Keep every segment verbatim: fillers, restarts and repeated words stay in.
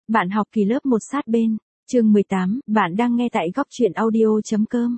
Bạn học kỳ lớp một sát bên, chương mười tám, bạn đang nghe tại góc truyện audio.com.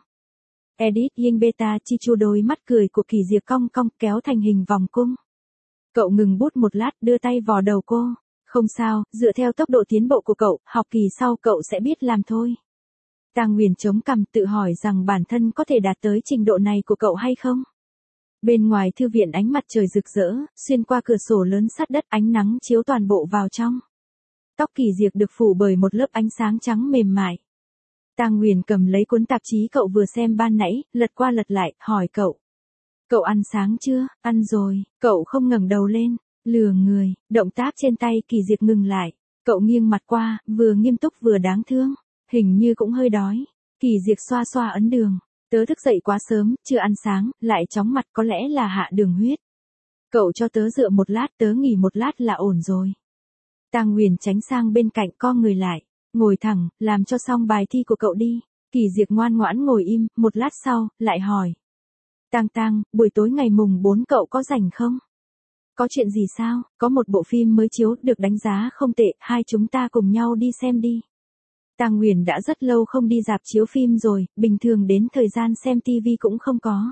Edit Ying Beta Chichu đôi mắt cười của Kỳ Diệp cong cong kéo thành hình vòng cung. Cậu ngừng bút một lát đưa tay vò đầu cô. Không sao, dựa theo tốc độ tiến bộ của cậu, học kỳ sau cậu sẽ biết làm thôi. Tang Nguyền chống cằm tự hỏi rằng bản thân có thể đạt tới trình độ này của cậu hay không. Bên ngoài thư viện ánh mặt trời rực rỡ, xuyên qua cửa sổ lớn sát đất ánh nắng chiếu toàn bộ vào trong. Tóc Kỳ Diệp được phủ bởi một lớp ánh sáng trắng mềm mại. Tang Nguyền cầm lấy cuốn tạp chí cậu vừa xem ban nãy, lật qua lật lại, hỏi cậu. Cậu ăn sáng chưa? Ăn rồi, cậu không ngẩng đầu lên, lừa người, động tác trên tay Kỳ Diệp ngừng lại. Cậu nghiêng mặt qua, vừa nghiêm túc vừa đáng thương, hình như cũng hơi đói. Kỳ Diệp xoa xoa ấn đường, tớ thức dậy quá sớm, chưa ăn sáng, lại chóng mặt có lẽ là hạ đường huyết. Cậu cho tớ dựa một lát, tớ nghỉ một lát là ổn rồi. Tang Nguyền tránh sang bên cạnh co người lại, ngồi thẳng, làm cho xong bài thi của cậu đi. Kỳ Diệp ngoan ngoãn ngồi im, một lát sau, lại hỏi. Tang Tang, buổi tối ngày mùng bốn cậu có rảnh không? Có chuyện gì sao? Có một bộ phim mới chiếu, được đánh giá không tệ, hai chúng ta cùng nhau đi xem đi. Tang Nguyền đã rất lâu không đi rạp chiếu phim rồi, bình thường đến thời gian xem tivi cũng không có.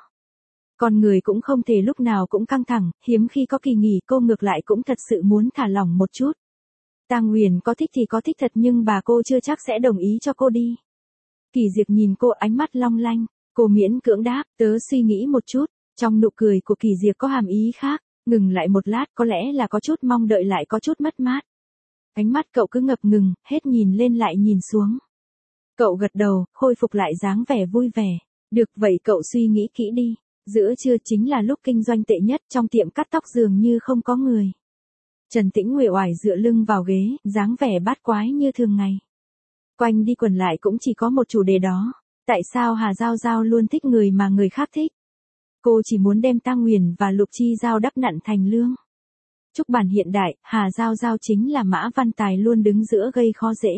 Con người cũng không thể lúc nào cũng căng thẳng, hiếm khi có kỳ nghỉ cô ngược lại cũng thật sự muốn thả lỏng một chút. Tang Nguyền có thích thì có thích thật nhưng bà cô chưa chắc sẽ đồng ý cho cô đi. Kỳ Diệp nhìn cô ánh mắt long lanh, cô miễn cưỡng đáp, tớ suy nghĩ một chút, trong nụ cười của Kỳ Diệp có hàm ý khác, ngừng lại một lát có lẽ là có chút mong đợi lại có chút mất mát. Ánh mắt cậu cứ ngập ngừng, hết nhìn lên lại nhìn xuống. Cậu gật đầu, khôi phục lại dáng vẻ vui vẻ. Được vậy cậu suy nghĩ kỹ đi, giữa trưa chính là lúc kinh doanh tệ nhất, trong tiệm cắt tóc dường như không có người. Trần Tĩnh uể oải dựa lưng vào ghế, dáng vẻ bát quái như thường ngày. Quanh đi quẩn lại cũng chỉ có một chủ đề đó. Tại sao Hà Giao Giao luôn thích người mà người khác thích? Cô chỉ muốn đem Tang Nguyền và Lục Chi Giao đắp nặn thành lương. Trúc bản hiện đại, Hà Giao Giao chính là Mã Văn Tài luôn đứng giữa gây khó dễ.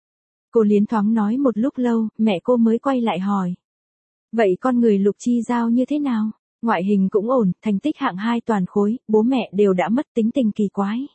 Cô liến thoáng nói một lúc lâu, mẹ cô mới quay lại hỏi. Vậy con người Lục Chi Giao như thế nào? Ngoại hình cũng ổn, thành tích hạng hai toàn khối, bố mẹ đều đã mất, tính tình kỳ quái.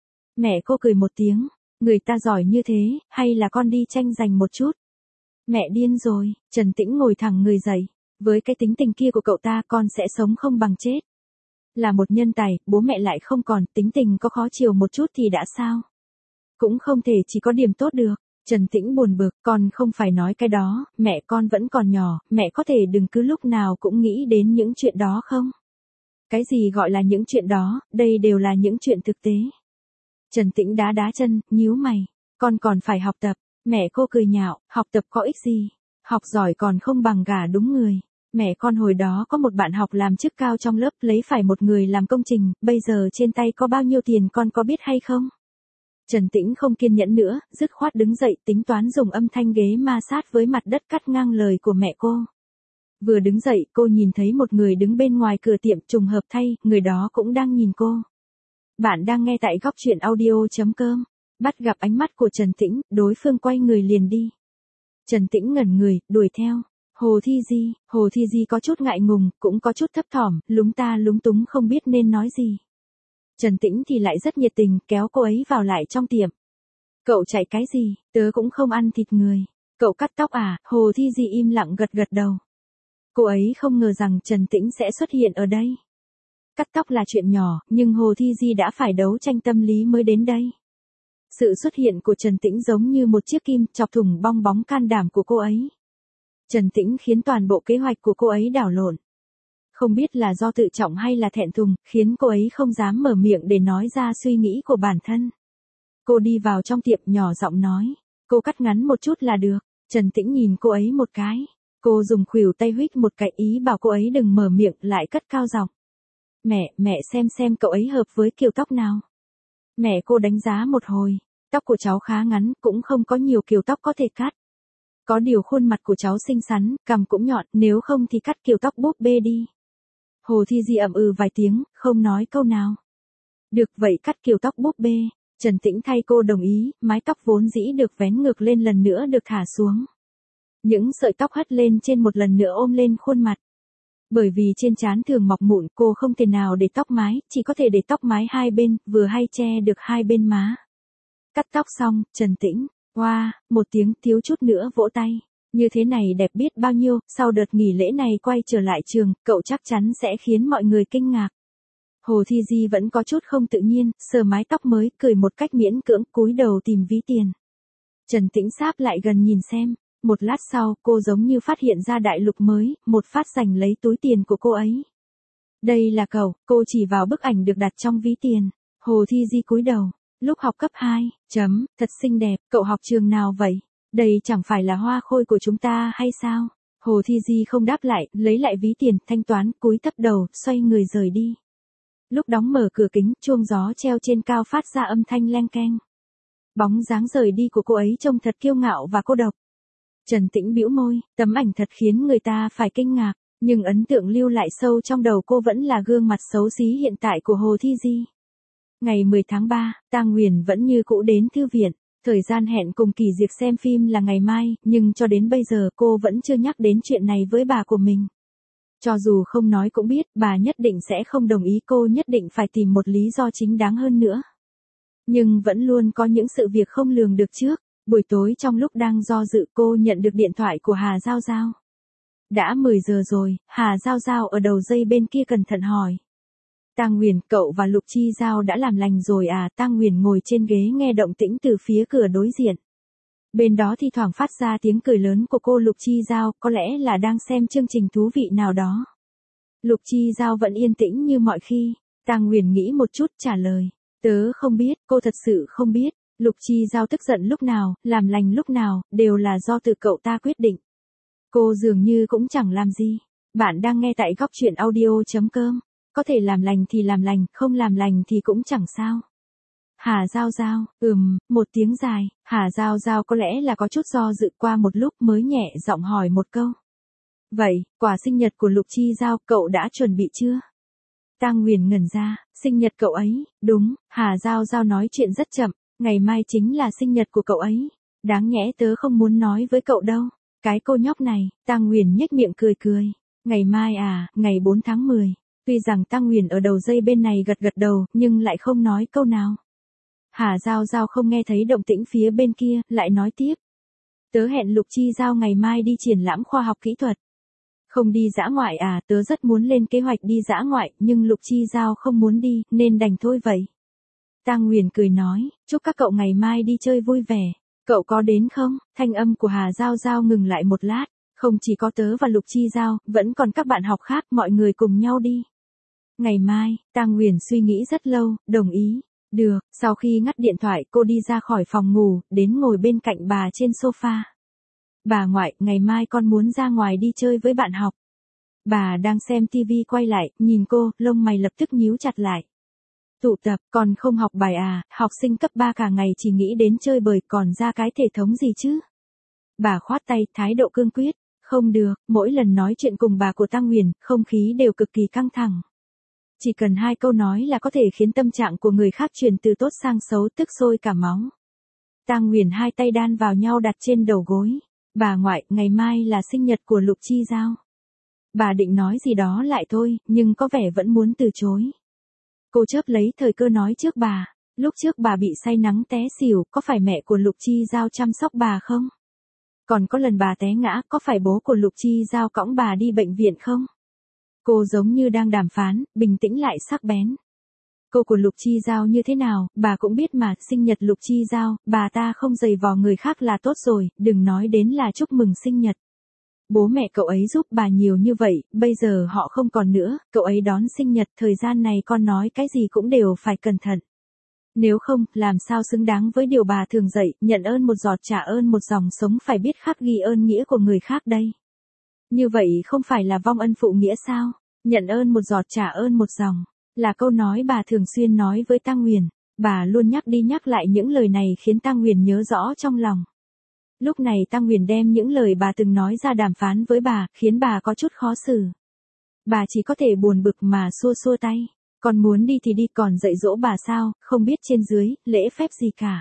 Mẹ cô cười một tiếng, người ta giỏi như thế, hay là con đi tranh giành một chút? Mẹ điên rồi, Trần Tĩnh ngồi thẳng người dậy, với cái tính tình kia của cậu ta con sẽ sống không bằng chết. Là một nhân tài, bố mẹ lại không còn, tính tình có khó chiều một chút thì đã sao? Cũng không thể chỉ có điểm tốt được. Trần Tĩnh buồn bực, con không phải nói cái đó, mẹ con vẫn còn nhỏ, mẹ có thể đừng cứ lúc nào cũng nghĩ đến những chuyện đó không? Cái gì gọi là những chuyện đó, đây đều là những chuyện thực tế. Trần Tĩnh đá đá chân, nhíu mày, con còn phải học tập, mẹ cô cười nhạo, học tập có ích gì, học giỏi còn không bằng gả đúng người. Mẹ con hồi đó có một bạn học làm chức cao trong lớp, lấy phải một người làm công trình, bây giờ trên tay có bao nhiêu tiền con có biết hay không? Trần Tĩnh không kiên nhẫn nữa, dứt khoát đứng dậy tính toán dùng âm thanh ghế ma sát với mặt đất cắt ngang lời của mẹ cô. Vừa đứng dậy cô nhìn thấy một người đứng bên ngoài cửa tiệm, trùng hợp thay, người đó cũng đang nhìn cô. Bạn đang nghe tại góc truyện audio.com. Bắt gặp ánh mắt của Trần Tĩnh, đối phương quay người liền đi. Trần Tĩnh ngẩn người, đuổi theo. Hồ Thi Di, Hồ Thi Di có chút ngại ngùng, cũng có chút thấp thỏm, lúng ta lúng túng không biết nên nói gì. Trần Tĩnh thì lại rất nhiệt tình, kéo cô ấy vào lại trong tiệm. Cậu chạy cái gì, tớ cũng không ăn thịt người. Cậu cắt tóc à? Hồ Thi Di im lặng gật gật đầu. Cô ấy không ngờ rằng Trần Tĩnh sẽ xuất hiện ở đây. Cắt tóc là chuyện nhỏ, nhưng Hồ Thi Di đã phải đấu tranh tâm lý mới đến đây. Sự xuất hiện của Trần Tĩnh giống như một chiếc kim chọc thủng bong bóng can đảm của cô ấy. Trần Tĩnh khiến toàn bộ kế hoạch của cô ấy đảo lộn. Không biết là do tự trọng hay là thẹn thùng, khiến cô ấy không dám mở miệng để nói ra suy nghĩ của bản thân. Cô đi vào trong tiệm nhỏ giọng nói, cô cắt ngắn một chút là được. Trần Tĩnh nhìn cô ấy một cái. Cô dùng khuỷu tay huých một cái ý bảo cô ấy đừng mở miệng, lại cất cao giọng. Mẹ, mẹ xem xem cậu ấy hợp với kiểu tóc nào. Mẹ cô đánh giá một hồi, tóc của cháu khá ngắn, cũng không có nhiều kiểu tóc có thể cắt. Có điều khuôn mặt của cháu xinh xắn, cằm cũng nhọn, nếu không thì cắt kiểu tóc búp bê đi. Hồ Thi Di ậm ừ vài tiếng, không nói câu nào. Được vậy cắt kiểu tóc búp bê. Trần Tĩnh thay cô đồng ý, mái tóc vốn dĩ được vén ngược lên lần nữa được thả xuống. Những sợi tóc hất lên trên một lần nữa ôm lên khuôn mặt. Bởi vì trên trán thường mọc mụn, cô không thể nào để tóc mái, chỉ có thể để tóc mái hai bên, vừa hay che được hai bên má. Cắt tóc xong, Trần Tĩnh, oa, wow, một tiếng thiếu chút nữa vỗ tay. Như thế này đẹp biết bao nhiêu, sau đợt nghỉ lễ này quay trở lại trường, cậu chắc chắn sẽ khiến mọi người kinh ngạc. Hồ Thi Di vẫn có chút không tự nhiên, sờ mái tóc mới, cười một cách miễn cưỡng, cúi đầu tìm ví tiền. Trần Tĩnh sáp lại gần nhìn xem, một lát sau, cô giống như phát hiện ra đại lục mới, một phát giành lấy túi tiền của cô ấy. Đây là cậu, cô chỉ vào bức ảnh được đặt trong ví tiền. Hồ Thi Di cúi đầu, lúc học cấp hai, chấm, thật xinh đẹp, cậu học trường nào vậy? Đây chẳng phải là Hoa Khôi của chúng ta hay sao? Hồ Thi Di không đáp lại, lấy lại ví tiền, thanh toán, cúi thấp đầu, xoay người rời đi. Lúc đóng mở cửa kính, chuông gió treo trên cao phát ra âm thanh leng keng. Bóng dáng rời đi của cô ấy trông thật kiêu ngạo và cô độc. Trần Tĩnh bĩu môi, tấm ảnh thật khiến người ta phải kinh ngạc, nhưng ấn tượng lưu lại sâu trong đầu cô vẫn là gương mặt xấu xí hiện tại của Hồ Thi Di. Ngày mười tháng ba, Tang Huyền vẫn như cũ đến thư viện, thời gian hẹn cùng Kỳ Diệp xem phim là ngày mai, nhưng cho đến bây giờ cô vẫn chưa nhắc đến chuyện này với bà của mình. Cho dù không nói cũng biết, bà nhất định sẽ không đồng ý, cô nhất định phải tìm một lý do chính đáng hơn nữa. Nhưng vẫn luôn có những sự việc không lường được trước. Buổi tối trong lúc đang do dự, cô nhận được điện thoại của Hà Giao Giao. Đã mười giờ rồi, Hà Giao Giao ở đầu dây bên kia cẩn thận hỏi. Tang Huyền, cậu và Lục Chi Giao đã làm lành rồi à? Tang Huyền ngồi trên ghế nghe động tĩnh từ phía cửa đối diện. Bên đó thi thoảng phát ra tiếng cười lớn của cô. Lục Chi Giao có lẽ là đang xem chương trình thú vị nào đó. Lục Chi Giao vẫn yên tĩnh như mọi khi. Tang Huyền nghĩ một chút trả lời. Tớ không biết, cô thật sự không biết. Lục Chi Giao tức giận lúc nào, làm lành lúc nào, đều là do từ cậu ta quyết định. Cô dường như cũng chẳng làm gì. Bạn đang nghe tại góc truyện audio chấm com. Có thể làm lành thì làm lành, không làm lành thì cũng chẳng sao. Hà Giao Giao, ừm, một tiếng dài, Hà Giao Giao có lẽ là có chút do dự, qua một lúc mới nhẹ giọng hỏi một câu. Vậy, quà sinh nhật của Lục Chi Giao, cậu đã chuẩn bị chưa? Tang Huyền ngẩn ra, sinh nhật cậu ấy, đúng, Hà Giao Giao nói chuyện rất chậm, ngày mai chính là sinh nhật của cậu ấy. Đáng nhẽ tớ không muốn nói với cậu đâu. Cái cô nhóc này, Tang Huyền nhếch miệng cười cười. Ngày mai à, ngày bốn tháng mười. Tuy rằng Tang Huyền ở đầu dây bên này gật gật đầu, nhưng lại không nói câu nào. Hà Giao Giao không nghe thấy động tĩnh phía bên kia, lại nói tiếp. Tớ hẹn Lục Chi Giao ngày mai đi triển lãm khoa học kỹ thuật. Không đi dã ngoại à? Tớ rất muốn lên kế hoạch đi dã ngoại, nhưng Lục Chi Giao không muốn đi, nên đành thôi vậy. Tang Huyền cười nói, chúc các cậu ngày mai đi chơi vui vẻ. Cậu có đến không? Thanh âm của Hà Giao Giao ngừng lại một lát. Không chỉ có tớ và Lục Chi Giao, vẫn còn các bạn học khác, mọi người cùng nhau đi. Ngày mai, Tang Huyền suy nghĩ rất lâu, đồng ý. Được, sau khi ngắt điện thoại cô đi ra khỏi phòng ngủ, đến ngồi bên cạnh bà trên sofa. Bà ngoại, ngày mai con muốn ra ngoài đi chơi với bạn học. Bà đang xem tivi quay lại, nhìn cô, lông mày lập tức nhíu chặt lại. Tụ tập, còn không học bài à? Học sinh cấp ba cả ngày chỉ nghĩ đến chơi bời, còn ra cái thể thống gì chứ? Bà khoát tay, thái độ cương quyết. Không được, mỗi lần nói chuyện cùng bà của Tang Huyền, không khí đều cực kỳ căng thẳng. Chỉ cần hai câu nói là có thể khiến tâm trạng của người khác chuyển từ tốt sang xấu, tức sôi cả máu. Tang Huyền hai tay đan vào nhau đặt trên đầu gối. Bà ngoại, ngày mai là sinh nhật của Lục Chi Giao. Bà định nói gì đó lại thôi, nhưng có vẻ vẫn muốn từ chối. Cô chớp lấy thời cơ nói trước bà. Lúc trước bà bị say nắng té xỉu, có phải mẹ của Lục Chi Giao chăm sóc bà không? Còn có lần bà té ngã, có phải bố của Lục Chi Giao cõng bà đi bệnh viện không? Cô giống như đang đàm phán, bình tĩnh lại sắc bén. Cô của Lục Chi Giao như thế nào, bà cũng biết mà, sinh nhật Lục Chi Giao, bà ta không giày vò người khác là tốt rồi, đừng nói đến là chúc mừng sinh nhật. Bố mẹ cậu ấy giúp bà nhiều như vậy, bây giờ họ không còn nữa, cậu ấy đón sinh nhật, thời gian này con nói cái gì cũng đều phải cẩn thận. Nếu không, làm sao xứng đáng với điều bà thường dạy, nhận ơn một giọt trả ơn một dòng sống, phải biết khắc ghi ơn nghĩa của người khác đây. Như vậy không phải là vong ân phụ nghĩa sao? Nhận ơn một giọt trả ơn một dòng, là câu nói bà thường xuyên nói với Tang Huyền. Bà luôn nhắc đi nhắc lại những lời này khiến Tang Huyền nhớ rõ trong lòng. Lúc này Tang Huyền đem những lời bà từng nói ra đàm phán với bà, khiến bà có chút khó xử. Bà chỉ có thể buồn bực mà xua xua tay. Con muốn đi thì đi, còn dạy dỗ bà sao, không biết trên dưới, lễ phép gì cả.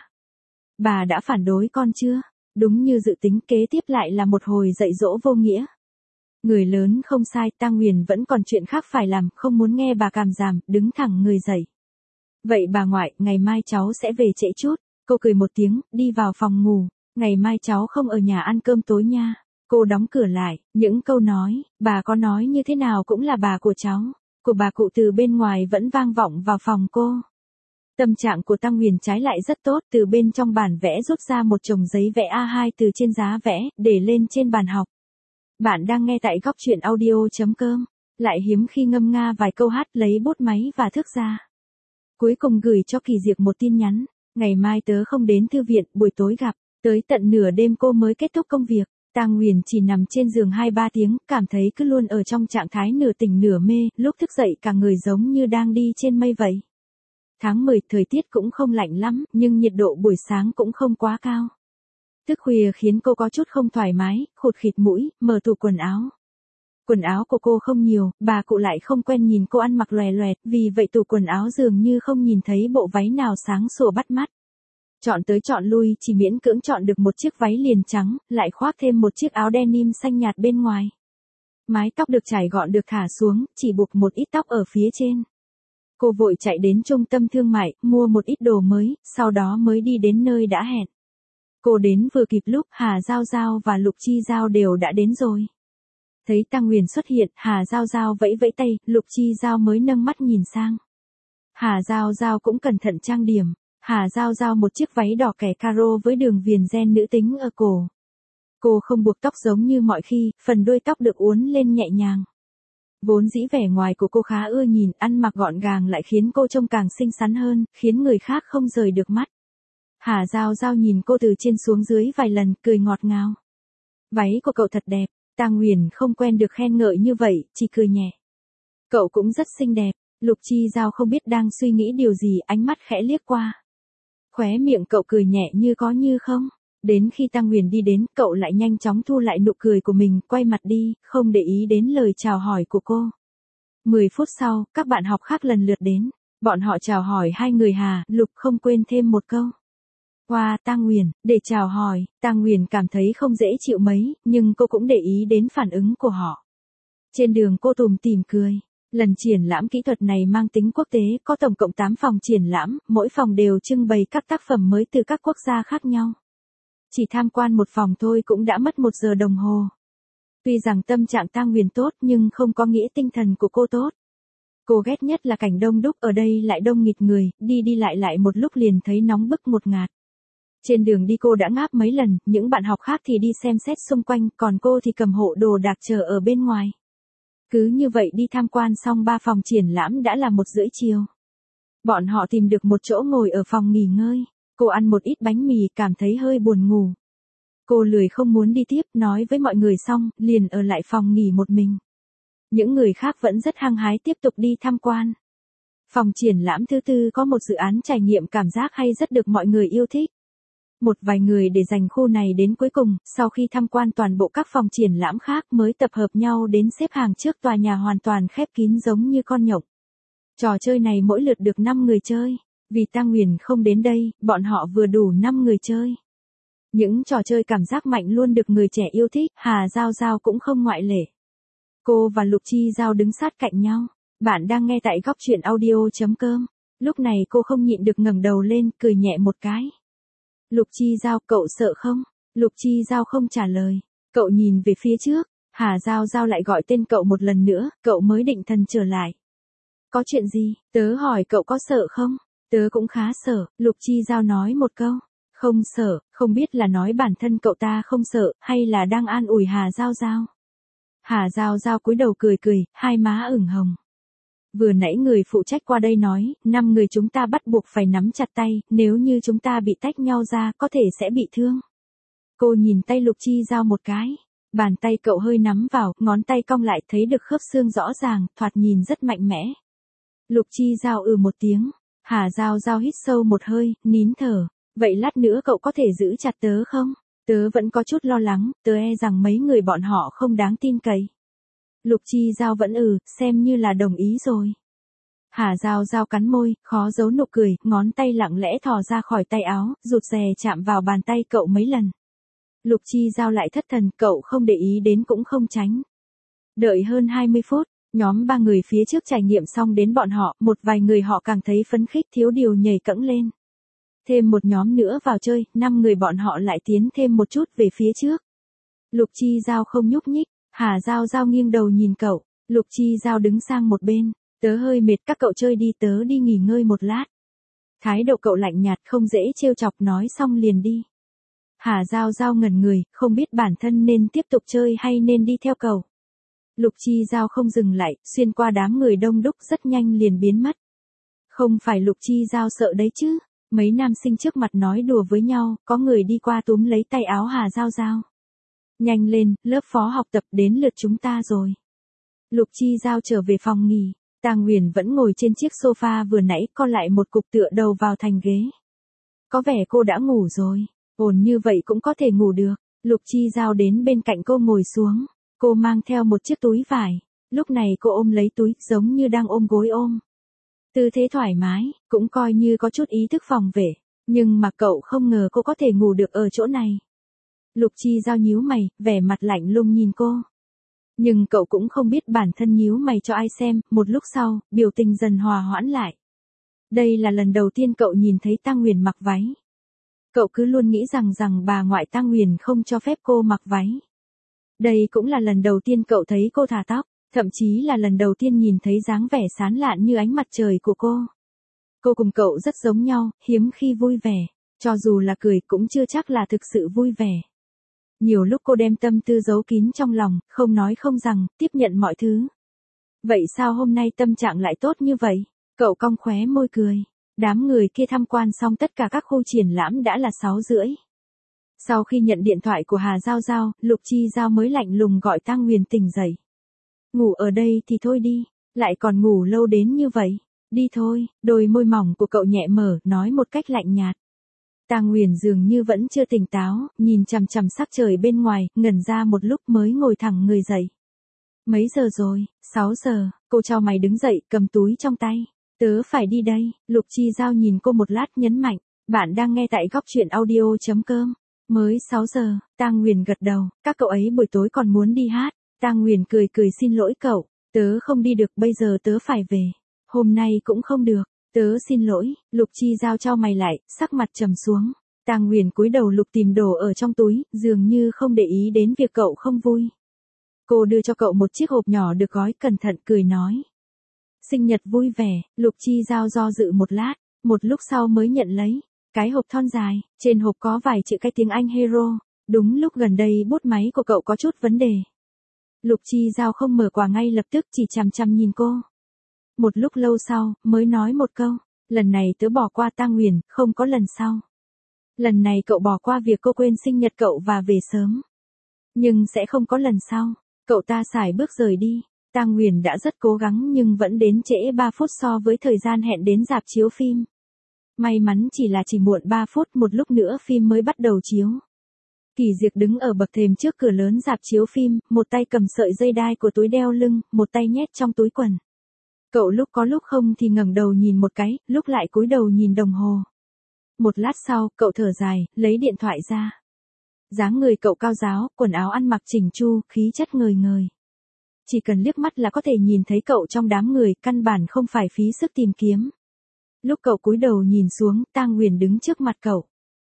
Bà đã phản đối con chưa? Đúng như dự tính, kế tiếp lại là một hồi dạy dỗ vô nghĩa. Người lớn không sai, Tang Huyền vẫn còn chuyện khác phải làm, không muốn nghe bà càm ràm, đứng thẳng người dậy. Vậy bà ngoại, ngày mai cháu sẽ về trễ chút. Cô cười một tiếng, đi vào phòng ngủ, ngày mai cháu không ở nhà ăn cơm tối nha. Cô đóng cửa lại, những câu nói, bà có nói như thế nào cũng là bà của cháu, của bà cụ từ bên ngoài vẫn vang vọng vào phòng cô. Tâm trạng của Tăng Huyền trái lại rất tốt, từ bên trong bản vẽ rút ra một chồng giấy vẽ a hai từ trên giá vẽ, để lên trên bàn học. Bạn đang nghe tại góc truyện audio.com, lại hiếm khi ngâm nga vài câu hát, lấy bút máy và thước ra. Cuối cùng gửi cho Kỳ Diệp một tin nhắn, ngày mai tớ không đến thư viện, buổi tối gặp, tới tận nửa đêm cô mới kết thúc công việc. Tăng Huyền chỉ nằm trên giường hai ba tiếng, cảm thấy cứ luôn ở trong trạng thái nửa tỉnh nửa mê, lúc thức dậy cả người giống như đang đi trên mây vậy. Tháng mười, thời tiết cũng không lạnh lắm, nhưng nhiệt độ buổi sáng cũng không quá cao. Thức khuya khiến cô có chút không thoải mái, khụt khịt mũi, mở tủ quần áo. Quần áo của cô không nhiều, bà cụ lại không quen nhìn cô ăn mặc lòe loẹt, vì vậy tủ quần áo dường như không nhìn thấy bộ váy nào sáng sủa bắt mắt. Chọn tới chọn lui, chỉ miễn cưỡng chọn được một chiếc váy liền trắng, lại khoác thêm một chiếc áo denim xanh nhạt bên ngoài. Mái tóc được trải gọn được thả xuống, chỉ buộc một ít tóc ở phía trên. Cô vội chạy đến trung tâm thương mại, mua một ít đồ mới, sau đó mới đi đến nơi đã hẹn. Cô đến vừa kịp lúc Hà Giao Giao và Lục Chi Giao đều đã đến rồi. Thấy Tăng Huyền xuất hiện, Hà Giao Giao vẫy vẫy tay, Lục Chi Giao mới nâng mắt nhìn sang. Hà Giao Giao cũng cẩn thận trang điểm. Hà Giao Giao một chiếc váy đỏ kẻ caro với đường viền ren nữ tính ở cổ. Cô không buộc tóc giống như mọi khi, phần đuôi tóc được uốn lên nhẹ nhàng. Vốn dĩ vẻ ngoài của cô khá ưa nhìn, ăn mặc gọn gàng lại khiến cô trông càng xinh xắn hơn, khiến người khác không rời được mắt. Hà Giao Giao nhìn cô từ trên xuống dưới vài lần, cười ngọt ngào. Váy của cậu thật đẹp, Tăng Huyền không quen được khen ngợi như vậy, chỉ cười nhẹ. Cậu cũng rất xinh đẹp, Lục Chi Giao không biết đang suy nghĩ điều gì, ánh mắt khẽ liếc qua. Khóe miệng cậu cười nhẹ như có như không. Đến khi Tăng Huyền đi đến, cậu lại nhanh chóng thu lại nụ cười của mình, quay mặt đi, không để ý đến lời chào hỏi của cô. Mười phút sau, các bạn học khác lần lượt đến. Bọn họ chào hỏi hai người Hà, Lục không quên thêm một câu. Qua Tăng Huyền, để chào hỏi, Tăng Huyền cảm thấy không dễ chịu mấy, nhưng cô cũng để ý đến phản ứng của họ. Trên đường cô tủm tỉm cười. Lần triển lãm kỹ thuật này mang tính quốc tế, có tổng cộng tám phòng triển lãm, mỗi phòng đều trưng bày các tác phẩm mới từ các quốc gia khác nhau. Chỉ tham quan một phòng thôi cũng đã mất một giờ đồng hồ. Tuy rằng tâm trạng Tăng Huyền tốt nhưng không có nghĩa tinh thần của cô tốt. Cô ghét nhất là cảnh đông đúc, ở đây lại đông nghịt người, đi đi lại lại một lúc liền thấy nóng bức ngột ngạt. Trên đường đi cô đã ngáp mấy lần, những bạn học khác thì đi xem xét xung quanh, còn cô thì cầm hộ đồ đạc chờ ở bên ngoài. Cứ như vậy đi tham quan xong ba phòng triển lãm đã là một rưỡi chiều. Bọn họ tìm được một chỗ ngồi ở phòng nghỉ ngơi. Cô ăn một ít bánh mì, cảm thấy hơi buồn ngủ. Cô lười không muốn đi tiếp, nói với mọi người xong, liền ở lại phòng nghỉ một mình. Những người khác vẫn rất hăng hái tiếp tục đi tham quan. Phòng triển lãm thứ tư có một dự án trải nghiệm cảm giác hay rất được mọi người yêu thích. Một vài người để dành khu này đến cuối cùng, sau khi tham quan toàn bộ các phòng triển lãm khác mới tập hợp nhau đến xếp hàng trước tòa nhà hoàn toàn khép kín giống như con nhộng. Trò chơi này mỗi lượt được năm người chơi. Vì Tăng Huyền không đến đây, bọn họ vừa đủ năm người chơi. Những trò chơi cảm giác mạnh luôn được người trẻ yêu thích, Hà Giao Giao cũng không ngoại lệ. Cô và Lục Chi Giao đứng sát cạnh nhau. Bạn đang nghe tại góc truyện audio.com. Lúc này cô không nhịn được ngẩng đầu lên, cười nhẹ một cái. Lục Chi Giao, cậu sợ không? Lục Chi Giao không trả lời. Cậu nhìn về phía trước. Hà Giao Giao lại gọi tên cậu một lần nữa, cậu mới định thần trở lại. Có chuyện gì? Tớ hỏi cậu có sợ không? Tớ cũng khá sợ, Lục Chi Giao nói một câu. Không sợ, không biết là nói bản thân cậu ta không sợ, hay là đang an ủi Hà Giao Giao. Hà Giao Giao cúi đầu cười cười, hai má ửng hồng. Vừa nãy người phụ trách qua đây nói, năm người chúng ta bắt buộc phải nắm chặt tay, nếu như chúng ta bị tách nhau ra có thể sẽ bị thương. Cô nhìn tay Lục Chi Giao một cái. Bàn tay cậu hơi nắm vào, ngón tay cong lại thấy được khớp xương rõ ràng, thoạt nhìn rất mạnh mẽ. Lục Chi Giao ừ một tiếng. Hà Giao Giao hít sâu một hơi, nín thở. Vậy lát nữa cậu có thể giữ chặt tớ không? Tớ vẫn có chút lo lắng, tớ e rằng mấy người bọn họ không đáng tin cậy. Lục Chi Giao vẫn ừ, xem như là đồng ý rồi. Hà Giao Giao cắn môi, khó giấu nụ cười, ngón tay lặng lẽ thò ra khỏi tay áo, rụt rè chạm vào bàn tay cậu mấy lần. Lục Chi Giao lại thất thần, cậu không để ý đến cũng không tránh. Đợi hơn hai mươi phút, nhóm ba người phía trước trải nghiệm xong đến bọn họ, một vài người họ càng thấy phấn khích thiếu điều nhảy cẫng lên. Thêm một nhóm nữa vào chơi, năm người bọn họ lại tiến thêm một chút về phía trước. Lục Chi Giao không nhúc nhích, Hà Giao Giao nghiêng đầu nhìn cậu, Lục Chi Giao đứng sang một bên, tớ hơi mệt các cậu chơi đi tớ đi nghỉ ngơi một lát. Thái độ cậu lạnh nhạt không dễ trêu chọc nói xong liền đi. Hà Giao Giao ngẩn người, không biết bản thân nên tiếp tục chơi hay nên đi theo cậu. Lục Chi Giao không dừng lại, xuyên qua đám người đông đúc rất nhanh liền biến mất. Không phải Lục Chi Giao sợ đấy chứ, mấy nam sinh trước mặt nói đùa với nhau, có người đi qua túm lấy tay áo Hà Giao Giao. Nhanh lên, lớp phó học tập đến lượt chúng ta rồi. Lục Chi Giao trở về phòng nghỉ, Tang Huyền vẫn ngồi trên chiếc sofa vừa nãy co lại một cục tựa đầu vào thành ghế. Có vẻ cô đã ngủ rồi, ổn như vậy cũng có thể ngủ được. Lục Chi Giao đến bên cạnh cô ngồi xuống, cô mang theo một chiếc túi vải, lúc này cô ôm lấy túi giống như đang ôm gối ôm. Tư thế thoải mái, cũng coi như có chút ý thức phòng vệ, nhưng mà cậu không ngờ cô có thể ngủ được ở chỗ này. Lục Chi Giao nhíu mày, vẻ mặt lạnh lùng nhìn cô. Nhưng cậu cũng không biết bản thân nhíu mày cho ai xem, một lúc sau, biểu tình dần hòa hoãn lại. Đây là lần đầu tiên cậu nhìn thấy Tang Huyền mặc váy. Cậu cứ luôn nghĩ rằng rằng bà ngoại Tang Huyền không cho phép cô mặc váy. Đây cũng là lần đầu tiên cậu thấy cô thả tóc, thậm chí là lần đầu tiên nhìn thấy dáng vẻ sán lạn như ánh mặt trời của cô. Cô cùng cậu rất giống nhau, hiếm khi vui vẻ, cho dù là cười cũng chưa chắc là thực sự vui vẻ. Nhiều lúc cô đem tâm tư giấu kín trong lòng, không nói không rằng, tiếp nhận mọi thứ. Vậy sao hôm nay tâm trạng lại tốt như vậy? Cậu cong khóe môi cười. Đám người kia tham quan xong tất cả các khu triển lãm đã là sáu rưỡi. Sau khi nhận điện thoại của Hà Giao Giao, Lục Chi Giao mới lạnh lùng gọi Tang Huyền tỉnh dậy. Ngủ ở đây thì thôi đi, lại còn ngủ lâu đến như vậy. Đi thôi, đôi môi mỏng của cậu nhẹ mở, nói một cách lạnh nhạt. Tang Huyền dường như vẫn chưa tỉnh táo, nhìn chằm chằm sắc trời bên ngoài, ngẩn ra một lúc mới ngồi thẳng người dậy. Mấy giờ rồi? Sáu giờ, cô chau mày đứng dậy, cầm túi trong tay. Tớ phải đi đây, Lục Chi Giao nhìn cô một lát nhấn mạnh, bạn đang nghe tại góc truyện audio chấm com. Mới sáu giờ, Tang Huyền gật đầu, các cậu ấy buổi tối còn muốn đi hát. Tang Huyền cười cười xin lỗi cậu, tớ không đi được bây giờ tớ phải về. Hôm nay cũng không được, tớ xin lỗi, Lục Chi Giao chau mày lại, sắc mặt trầm xuống. Tang Huyền cúi đầu lục tìm đồ ở trong túi, dường như không để ý đến việc cậu không vui. Cô đưa cho cậu một chiếc hộp nhỏ được gói cẩn thận cười nói. Sinh nhật vui vẻ, Lục Chi Giao do dự một lát, một lúc sau mới nhận lấy. Cái hộp thon dài, trên hộp có vài chữ cái tiếng Anh Hero, đúng lúc gần đây bút máy của cậu có chút vấn đề. Lục Chi Giao không mở quà ngay lập tức chỉ chằm chằm nhìn cô. Một lúc lâu sau, mới nói một câu, lần này tớ bỏ qua Tang Huyền, không có lần sau. Lần này cậu bỏ qua việc cô quên sinh nhật cậu và về sớm. Nhưng sẽ không có lần sau, cậu ta xài bước rời đi. Tang Huyền đã rất cố gắng nhưng vẫn đến trễ ba phút so với thời gian hẹn đến rạp chiếu phim. May mắn chỉ là chỉ muộn ba phút, một lúc nữa phim mới bắt đầu chiếu. Kỳ Diệp đứng ở bậc thềm trước cửa lớn rạp chiếu phim, một tay cầm sợi dây đai của túi đeo lưng, một tay nhét trong túi quần. Cậu lúc có lúc không thì ngẩng đầu nhìn một cái, lúc lại cúi đầu nhìn đồng hồ. Một lát sau, cậu thở dài, lấy điện thoại ra. Dáng người cậu cao ráo, quần áo ăn mặc chỉnh chu, khí chất ngời ngời. Chỉ cần liếc mắt là có thể nhìn thấy cậu trong đám người, căn bản không phải phí sức tìm kiếm. Lúc cậu cúi đầu nhìn xuống, Tang Huyền đứng trước mặt cậu.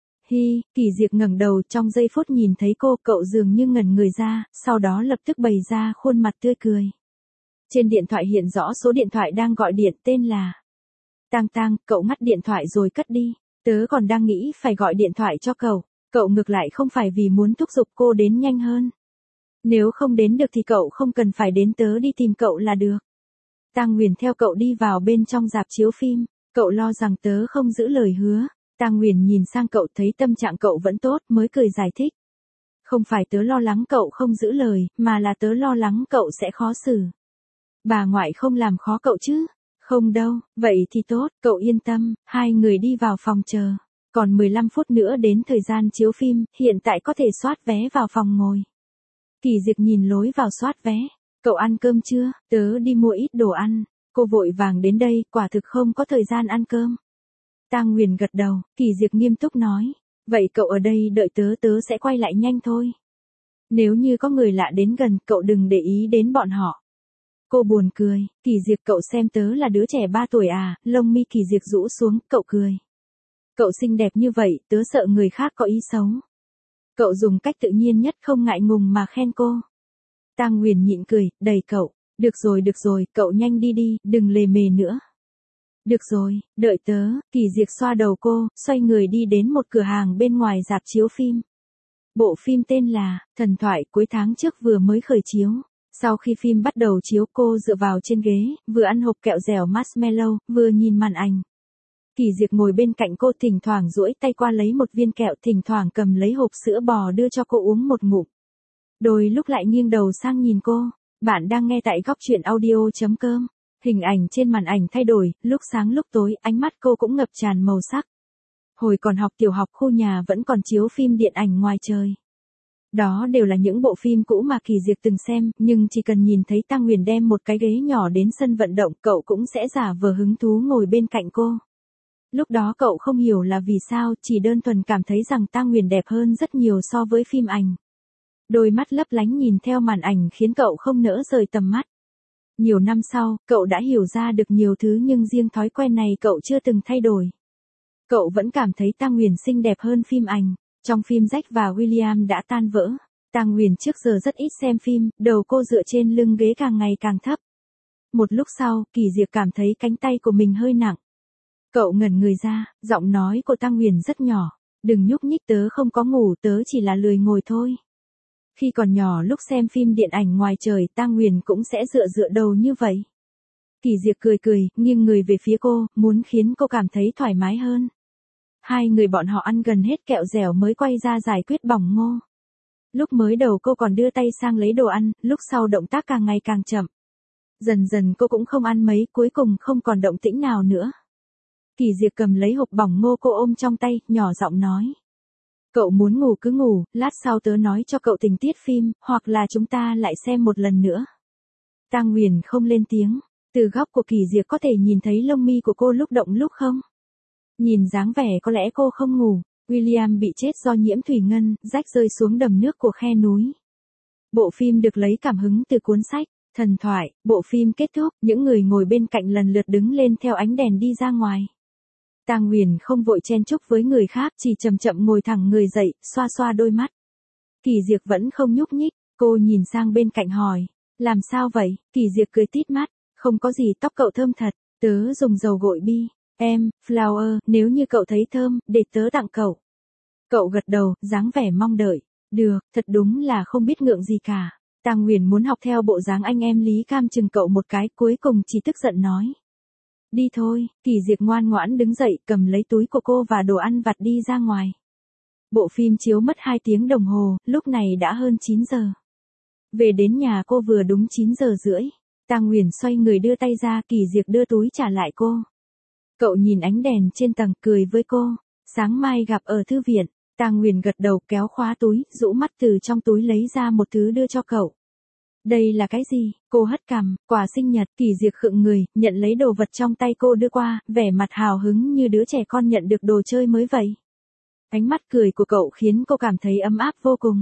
Hi, Kỳ Diệp ngẩng đầu, trong giây phút nhìn thấy cô, cậu dường như ngẩn người ra, sau đó lập tức bày ra khuôn mặt tươi cười. Trên điện thoại hiện rõ số điện thoại đang gọi điện, tên là Tang Tang. Cậu ngắt điện thoại rồi cất đi. Tớ còn đang nghĩ phải gọi điện thoại cho cậu. Cậu ngược lại không phải vì muốn thúc giục cô đến nhanh hơn. Nếu không đến được thì cậu không cần phải đến, tớ đi tìm cậu là được. Tang Huyền theo cậu đi vào bên trong rạp chiếu phim. Cậu lo rằng tớ không giữ lời hứa. Tang Huyền nhìn sang cậu thấy tâm trạng cậu vẫn tốt mới cười giải thích. Không phải tớ lo lắng cậu không giữ lời, mà là tớ lo lắng cậu sẽ khó xử. Bà ngoại không làm khó cậu chứ? Không đâu, vậy thì tốt, cậu yên tâm. Hai người đi vào phòng chờ. Còn mười lăm phút nữa đến thời gian chiếu phim, hiện tại có thể soát vé vào phòng ngồi. Kỳ Diệp nhìn lối vào soát vé. Cậu ăn cơm chưa? Tớ đi mua ít đồ ăn. Cô vội vàng đến đây, quả thực không có thời gian ăn cơm. Tang Huyền gật đầu, Kỳ Diệp nghiêm túc nói. Vậy cậu ở đây đợi tớ, tớ sẽ quay lại nhanh thôi. Nếu như có người lạ đến gần, cậu đừng để ý đến bọn họ. Cô buồn cười, Kỳ Diệp cậu xem tớ là đứa trẻ ba tuổi à, lông mi Kỳ Diệp rũ xuống, cậu cười. Cậu xinh đẹp như vậy, tớ sợ người khác có ý xấu. Cậu dùng cách tự nhiên nhất không ngại ngùng mà khen cô. Tang Nguyền nhịn cười, đẩy cậu. Được rồi được rồi, cậu nhanh đi đi, đừng lề mề nữa. Được rồi, đợi tớ. Kỳ Diệp xoa đầu cô, xoay người đi đến một cửa hàng bên ngoài rạp chiếu phim. Bộ phim tên là Thần Thoại, cuối tháng trước vừa mới khởi chiếu. Sau khi phim bắt đầu chiếu, cô dựa vào trên ghế, vừa ăn hộp kẹo dẻo marshmallow, vừa nhìn màn ảnh. Kỳ Diệp ngồi bên cạnh cô, thỉnh thoảng duỗi tay qua lấy một viên kẹo, thỉnh thoảng cầm lấy hộp sữa bò đưa cho cô uống một ngụm. Đôi lúc lại nghiêng đầu sang nhìn cô. Bạn đang nghe tại góc truyện audio chấm com. Hình ảnh trên màn ảnh thay đổi, lúc sáng lúc tối, ánh mắt cô cũng ngập tràn màu sắc. Hồi còn học tiểu học, khu nhà vẫn còn chiếu phim điện ảnh ngoài trời. Đó đều là những bộ phim cũ mà Kỳ Diệp từng xem, nhưng chỉ cần nhìn thấy Tang Nguyền đem một cái ghế nhỏ đến sân vận động, cậu cũng sẽ giả vờ hứng thú ngồi bên cạnh cô. Lúc đó cậu không hiểu là vì sao, chỉ đơn thuần cảm thấy rằng Tang Nguyền đẹp hơn rất nhiều so với phim ảnh. Đôi mắt lấp lánh nhìn theo màn ảnh khiến cậu không nỡ rời tầm mắt. Nhiều năm sau, cậu đã hiểu ra được nhiều thứ, nhưng riêng thói quen này cậu chưa từng thay đổi. Cậu vẫn cảm thấy Tang Nguyền xinh đẹp hơn phim ảnh. Trong phim Jack và William đã tan vỡ. Tang Nguyền trước giờ rất ít xem phim, đầu cô dựa trên lưng ghế càng ngày càng thấp. Một lúc sau, Kỳ Diệp cảm thấy cánh tay của mình hơi nặng. Cậu ngẩn người ra, giọng nói của Tang Nguyền rất nhỏ. Đừng nhúc nhích, tớ không có ngủ, tớ chỉ là lười ngồi thôi. Khi còn nhỏ, lúc xem phim điện ảnh ngoài trời, Tang Nguyền cũng sẽ dựa dựa đầu như vậy. Kỳ Diệp cười cười, nghiêng người về phía cô, muốn khiến cô cảm thấy thoải mái hơn. Hai người bọn họ ăn gần hết kẹo dẻo mới quay ra giải quyết bỏng ngô. Lúc mới đầu cô còn đưa tay sang lấy đồ ăn, lúc sau động tác càng ngày càng chậm. Dần dần cô cũng không ăn mấy, cuối cùng không còn động tĩnh nào nữa. Kỳ Diệp cầm lấy hộp bỏng ngô cô ôm trong tay, nhỏ giọng nói. Cậu muốn ngủ cứ ngủ, lát sau tớ nói cho cậu tình tiết phim, hoặc là chúng ta lại xem một lần nữa. Tang Nguyền không lên tiếng. Từ góc của Kỳ Diệp có thể nhìn thấy lông mi của cô lúc động lúc không. Nhìn dáng vẻ có lẽ cô không ngủ. William bị chết do nhiễm thủy ngân, Jack rơi xuống đầm nước của khe núi. Bộ phim được lấy cảm hứng từ cuốn sách Thần Thoại. Bộ phim kết thúc, những người ngồi bên cạnh lần lượt đứng lên theo ánh đèn đi ra ngoài. Tang Nguyền không vội chen chúc với người khác, chỉ chậm chậm ngồi thẳng người dậy, xoa xoa đôi mắt. Kỳ Diệp vẫn không nhúc nhích, cô nhìn sang bên cạnh hỏi, làm sao vậy? Kỳ Diệp cười tít mắt, không có gì, tóc cậu thơm thật, tớ dùng dầu gội bi. Em, Flower, nếu như cậu thấy thơm, để tớ tặng cậu. Cậu gật đầu, dáng vẻ mong đợi. Được, thật đúng là không biết ngượng gì cả. Tang Nguyền muốn học theo bộ dáng anh em Lý Cam chừng cậu một cái, cuối cùng chỉ tức giận nói. Đi thôi. Kỳ Diệp ngoan ngoãn đứng dậy, cầm lấy túi của cô và đồ ăn vặt đi ra ngoài. Bộ phim chiếu mất hai tiếng đồng hồ, lúc này đã hơn chín giờ. Về đến nhà cô vừa đúng chín giờ rưỡi. Tang Nguyền xoay người đưa tay ra, Kỳ Diệp đưa túi trả lại cô. Cậu nhìn ánh đèn trên tầng, cười với cô. Sáng mai gặp ở thư viện. Tang Nguyền gật đầu, kéo khóa túi, rũ mắt từ trong túi lấy ra một thứ đưa cho cậu. Đây là cái gì? Cô hất cằm, quà sinh nhật. Kỳ Diệp khựng người, nhận lấy đồ vật trong tay cô đưa qua, vẻ mặt hào hứng như đứa trẻ con nhận được đồ chơi mới vậy. Ánh mắt cười của cậu khiến cô cảm thấy ấm áp vô cùng.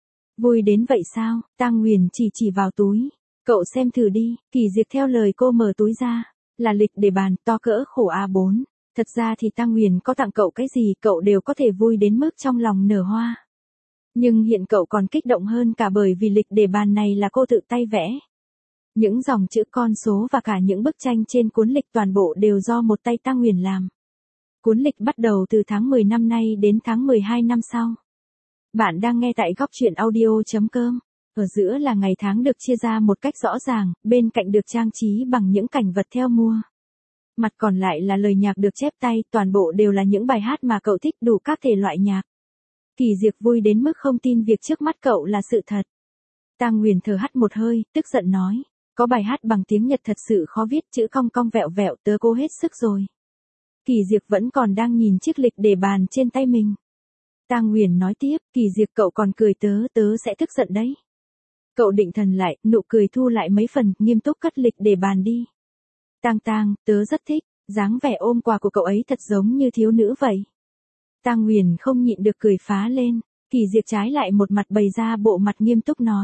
Vui đến vậy sao? Tang Nguyền chỉ chỉ vào túi. Cậu xem thử đi. Kỳ Diệp theo lời cô mở túi ra. Là lịch để bàn, to cỡ khổ A bốn. Thật ra thì Tang Nguyền có tặng cậu cái gì cậu đều có thể vui đến mức trong lòng nở hoa. Nhưng hiện cậu còn kích động hơn cả bởi vì lịch để bàn này là cô tự tay vẽ. Những dòng chữ con số và cả những bức tranh trên cuốn lịch toàn bộ đều do một tay Tang Nguyền làm. Cuốn lịch bắt đầu từ tháng mười năm nay đến tháng mười hai năm sau. Bạn đang nghe tại góc truyện audio chấm com. Ở giữa là ngày tháng được chia ra một cách rõ ràng, bên cạnh được trang trí bằng những cảnh vật theo mùa. Mặt còn lại là lời nhạc được chép tay, toàn bộ đều là những bài hát mà cậu thích, đủ các thể loại nhạc. Kỳ Diệp vui đến mức không tin việc trước mắt cậu là sự thật. Tang Nguyền thở hắt một hơi, tức giận nói, có bài hát bằng tiếng Nhật thật sự khó viết, chữ cong cong vẹo vẹo, tớ cố hết sức rồi. Kỳ Diệp vẫn còn đang nhìn chiếc lịch để bàn trên tay mình. Tang Nguyền nói tiếp, Kỳ Diệp cậu còn cười tớ, tớ sẽ tức giận đấy. Cậu định thần lại, nụ cười thu lại mấy phần, nghiêm túc cất lịch để bàn đi. Tang Tang, tớ rất thích, dáng vẻ ôm quà của cậu ấy thật giống như thiếu nữ vậy. Tang Nguyền không nhịn được cười phá lên, Kỳ Diệp trái lại một mặt bày ra bộ mặt nghiêm túc nói.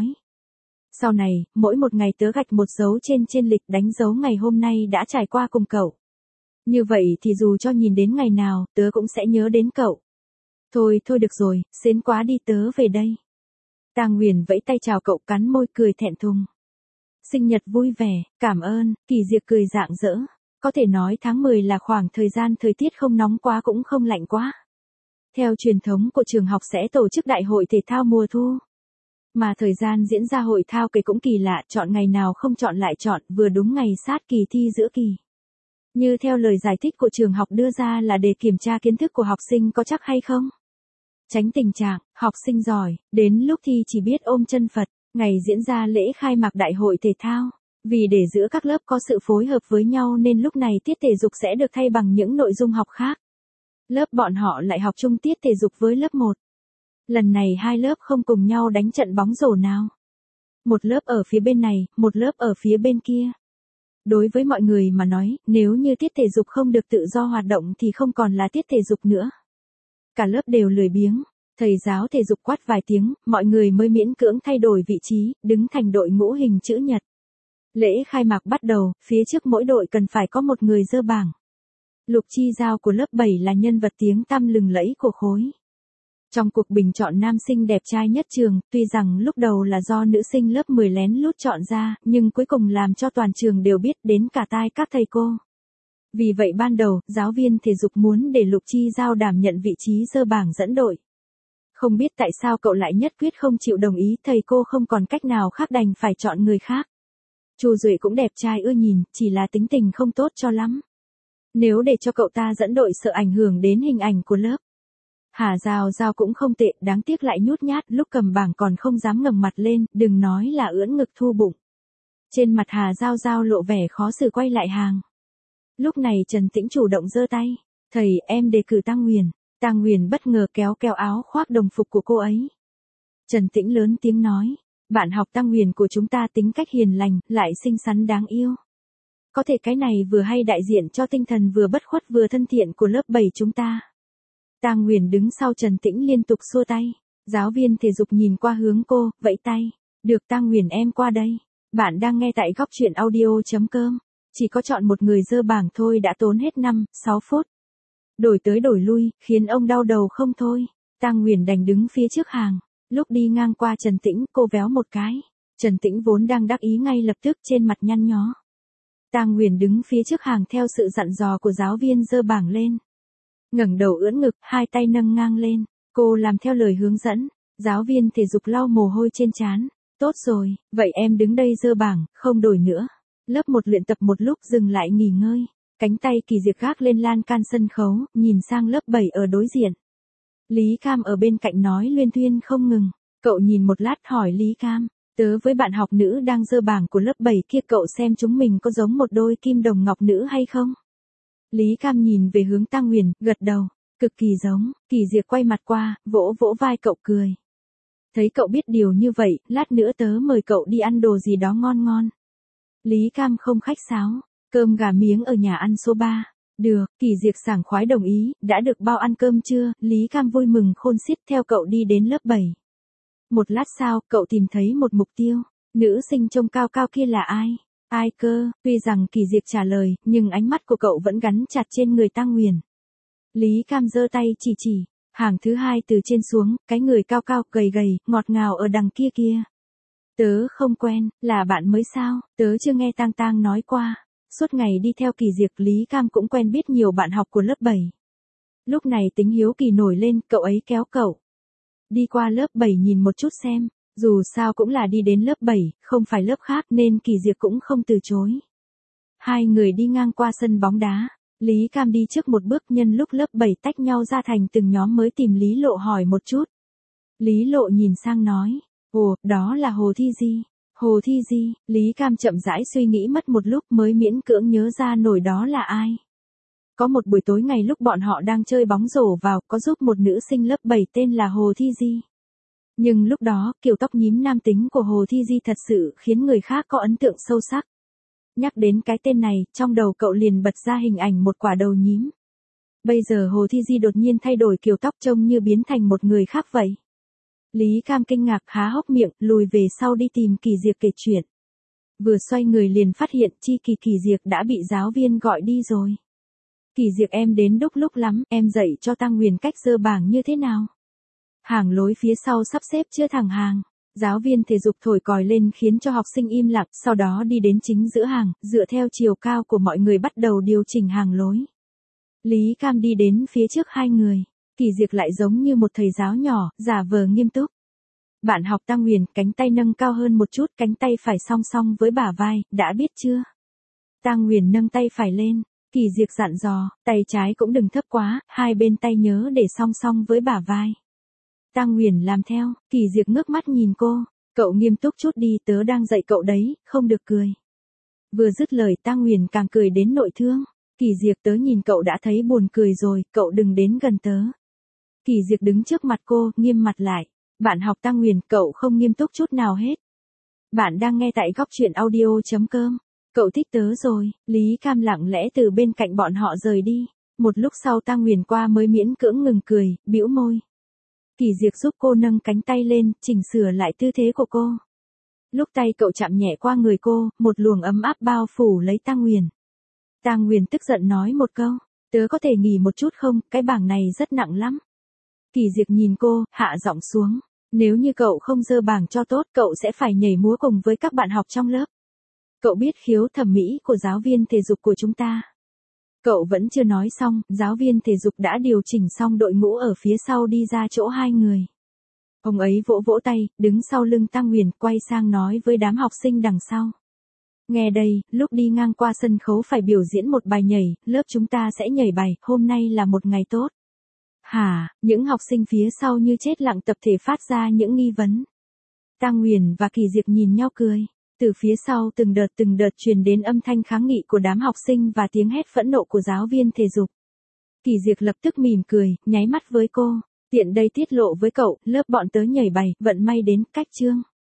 Sau này, mỗi một ngày tớ gạch một dấu trên trên lịch đánh dấu ngày hôm nay đã trải qua cùng cậu. Như vậy thì dù cho nhìn đến ngày nào, tớ cũng sẽ nhớ đến cậu. Thôi thôi được rồi, xến quá đi tớ về đây. Tang Nguyền vẫy tay chào cậu cắn môi cười thẹn thùng. Sinh nhật vui vẻ, cảm ơn, Kỳ Diệp cười rạng rỡ. Có thể nói tháng mười là khoảng thời gian thời tiết không nóng quá cũng không lạnh quá. Theo truyền thống của trường học sẽ tổ chức đại hội thể thao mùa thu. Mà thời gian diễn ra hội thao cái cũng kỳ lạ, chọn ngày nào không chọn lại chọn, vừa đúng ngày sát kỳ thi giữa kỳ. Như theo lời giải thích của trường học đưa ra là để kiểm tra kiến thức của học sinh có chắc hay không. Tránh tình trạng, học sinh giỏi, đến lúc thi chỉ biết ôm chân Phật, ngày diễn ra lễ khai mạc đại hội thể thao. Vì để giữa các lớp có sự phối hợp với nhau nên lúc này tiết thể dục sẽ được thay bằng những nội dung học khác. Lớp bọn họ lại học chung tiết thể dục với lớp một. Lần này hai lớp không cùng nhau đánh trận bóng rổ nào. Một lớp ở phía bên này, một lớp ở phía bên kia. Đối với mọi người mà nói, nếu như tiết thể dục không được tự do hoạt động thì không còn là tiết thể dục nữa. Cả lớp đều lười biếng. Thầy giáo thể dục quát vài tiếng, mọi người mới miễn cưỡng thay đổi vị trí, đứng thành đội ngũ hình chữ nhật. Lễ khai mạc bắt đầu, phía trước mỗi đội cần phải có một người dơ bảng. Lục Chi Giao của lớp bảy là nhân vật tiếng tăm lừng lẫy của khối. Trong cuộc bình chọn nam sinh đẹp trai nhất trường, tuy rằng lúc đầu là do nữ sinh lớp mười lén lút chọn ra, nhưng cuối cùng làm cho toàn trường đều biết đến cả tai các thầy cô. Vì vậy ban đầu, giáo viên thể dục muốn để Lục Chi Giao đảm nhận vị trí dơ bảng dẫn đội. Không biết tại sao cậu lại nhất quyết không chịu đồng ý, thầy cô không còn cách nào khác đành phải chọn người khác. Chu Duệ cũng đẹp trai ưa nhìn, chỉ là tính tình không tốt cho lắm. Nếu để cho cậu ta dẫn đội sợ ảnh hưởng đến hình ảnh của lớp. Hà Giao Giao cũng không tệ, đáng tiếc lại nhút nhát, lúc cầm bảng còn không dám ngẩng mặt lên, đừng nói là ưỡn ngực thu bụng. Trên mặt Hà Giao Giao lộ vẻ khó xử quay lại hàng. Lúc này Trần Tĩnh chủ động giơ tay, thầy em đề cử Tang Nguyền. Tang Nguyền bất ngờ kéo kéo áo khoác đồng phục của cô ấy. Trần Tĩnh lớn tiếng nói, bạn học Tang Nguyền của chúng ta tính cách hiền lành, lại xinh xắn đáng yêu. Có thể cái này vừa hay đại diện cho tinh thần vừa bất khuất vừa thân thiện của lớp bảy chúng ta. Tang Nguyền đứng sau Trần Tĩnh liên tục xua tay. Giáo viên thể dục nhìn qua hướng cô, vẫy tay. Được Tang Nguyền em qua đây. Bạn đang nghe tại góc truyện audio chấm com. Chỉ có chọn một người dơ bảng thôi đã tốn hết năm, sáu phút. Đổi tới đổi lui, khiến ông đau đầu không thôi. Tang Nguyền đành đứng phía trước hàng. Lúc đi ngang qua Trần Tĩnh, cô véo một cái. Trần Tĩnh vốn đang đắc ý ngay lập tức trên mặt nhăn nhó. Tang Nguyền đứng phía trước hàng theo sự dặn dò của giáo viên giơ bảng lên. Ngẩng đầu ưỡn ngực, hai tay nâng ngang lên. Cô làm theo lời hướng dẫn. Giáo viên thể dục lau mồ hôi trên trán. Tốt rồi, vậy em đứng đây giơ bảng, không đổi nữa. Lớp một luyện tập một lúc dừng lại nghỉ ngơi. Cánh tay Kỳ Diệp gác lên lan can sân khấu, nhìn sang lớp bảy ở đối diện. Lý Cam ở bên cạnh nói luyên thuyên không ngừng. Cậu nhìn một lát hỏi Lý Cam, tớ với bạn học nữ đang giơ bảng của lớp bảy kia, cậu xem chúng mình có giống một đôi kim đồng ngọc nữ hay không? Lý Cam nhìn về hướng Tang Nguyền, gật đầu, cực kỳ giống. Kỳ Diệp quay mặt qua, vỗ vỗ vai cậu cười. Thấy cậu biết điều như vậy, lát nữa tớ mời cậu đi ăn đồ gì đó ngon ngon. Lý Cam không khách sáo, cơm gà miếng ở nhà ăn số ba. Được, Kỳ Diệp sảng khoái đồng ý, đã được bao ăn cơm chưa? Lý Cam vui mừng khôn xiết theo cậu đi đến lớp bảy. Một lát sau, cậu tìm thấy một mục tiêu. Nữ sinh trông cao cao kia là ai? Ai cơ? Tuy rằng Kỳ Diệp trả lời, nhưng ánh mắt của cậu vẫn gắn chặt trên người Tang Nguyền. Lý Cam giơ tay chỉ chỉ, hàng thứ hai từ trên xuống, cái người cao cao gầy gầy, ngọt ngào ở đằng kia kia. Tớ không quen, là bạn mới sao? Tớ chưa nghe Tang Tang nói qua. Suốt ngày đi theo Kỳ Diệp, Lý Cam cũng quen biết nhiều bạn học của lớp bảy. Lúc này tính hiếu kỳ nổi lên, cậu ấy kéo cậu. Đi qua lớp bảy nhìn một chút xem, dù sao cũng là đi đến lớp bảy, không phải lớp khác nên Kỳ Diệp cũng không từ chối. Hai người đi ngang qua sân bóng đá, Lý Cam đi trước một bước, nhân lúc lớp bảy tách nhau ra thành từng nhóm mới tìm Lý Lộ hỏi một chút. Lý Lộ nhìn sang nói, ồ, đó là Hồ Thi Di. Hồ Thi Di, Lý Cam chậm rãi suy nghĩ mất một lúc mới miễn cưỡng nhớ ra nổi đó là ai. Có một buổi tối ngày lúc bọn họ đang chơi bóng rổ vào, có giúp một nữ sinh lớp bảy tên là Hồ Thi Di. Nhưng lúc đó, kiểu tóc nhím nam tính của Hồ Thi Di thật sự khiến người khác có ấn tượng sâu sắc. Nhắc đến cái tên này, trong đầu cậu liền bật ra hình ảnh một quả đầu nhím. Bây giờ Hồ Thi Di đột nhiên thay đổi kiểu tóc trông như biến thành một người khác vậy. Lý Cam kinh ngạc há hốc miệng, lùi về sau đi tìm Kỳ Diệp kể chuyện. Vừa xoay người liền phát hiện Chi Kỳ Kỳ Diệp đã bị giáo viên gọi đi rồi. Kỳ Diệp em đến đúc lúc lắm, em dạy cho Tăng Nguyền cách dơ bảng như thế nào. Hàng lối phía sau sắp xếp chưa thẳng hàng. Giáo viên thể dục thổi còi lên khiến cho học sinh im lặng, sau đó đi đến chính giữa hàng, dựa theo chiều cao của mọi người bắt đầu điều chỉnh hàng lối. Lý Cam đi đến phía trước hai người. Kỳ Diệp lại giống như một thầy giáo nhỏ, giả vờ nghiêm túc. Bạn học Tăng Nguyền, cánh tay nâng cao hơn một chút, cánh tay phải song song với bả vai, đã biết chưa? Tăng Nguyền nâng tay phải lên. Kỳ Diệp dặn dò, tay trái cũng đừng thấp quá, hai bên tay nhớ để song song với bả vai. Tăng Nguyền làm theo, Kỳ Diệp ngước mắt nhìn cô, cậu nghiêm túc chút đi, tớ đang dạy cậu đấy, không được cười. Vừa dứt lời Tăng Nguyền càng cười đến nội thương. Kỳ Diệp, tớ nhìn cậu đã thấy buồn cười rồi, cậu đừng đến gần tớ. Kỳ Diệp đứng trước mặt cô, nghiêm mặt lại. Bạn học Tăng Nguyền, cậu không nghiêm túc chút nào hết. Bạn đang nghe tại góc truyện audio chấm com. Cậu thích tớ rồi. Lý Cam lặng lẽ từ bên cạnh bọn họ rời đi. Một lúc sau Tăng Nguyền qua mới miễn cưỡng ngừng cười, bĩu môi. Kỳ Diệp giúp cô nâng cánh tay lên, chỉnh sửa lại tư thế của cô. Lúc tay cậu chạm nhẹ qua người cô, một luồng ấm áp bao phủ lấy Tăng Nguyền. Tăng Nguyền tức giận nói một câu, tớ có thể nghỉ một chút không, cái bảng này rất nặng lắm. Kỳ Diệp nhìn cô, hạ giọng xuống, nếu như cậu không dơ bảng cho tốt, cậu sẽ phải nhảy múa cùng với các bạn học trong lớp. Cậu biết khiếu thẩm mỹ của giáo viên thể dục của chúng ta. Cậu vẫn chưa nói xong, giáo viên thể dục đã điều chỉnh xong đội ngũ ở phía sau đi ra chỗ hai người. Ông ấy vỗ vỗ tay, đứng sau lưng Tăng Nguyền, quay sang nói với đám học sinh đằng sau. Nghe đây, lúc đi ngang qua sân khấu phải biểu diễn một bài nhảy, lớp chúng ta sẽ nhảy bài, hôm nay là một ngày tốt. Hả, những học sinh phía sau như chết lặng tập thể phát ra những nghi vấn. Tăng Nguyền và Kỳ Diệp nhìn nhau cười. Từ phía sau từng đợt từng đợt truyền đến âm thanh kháng nghị của đám học sinh và tiếng hét phẫn nộ của giáo viên thể dục. Kỳ Diệp lập tức mỉm cười, nháy mắt với cô. Tiện đây tiết lộ với cậu, lớp bọn tớ nhảy bài, vận may đến, cách chương.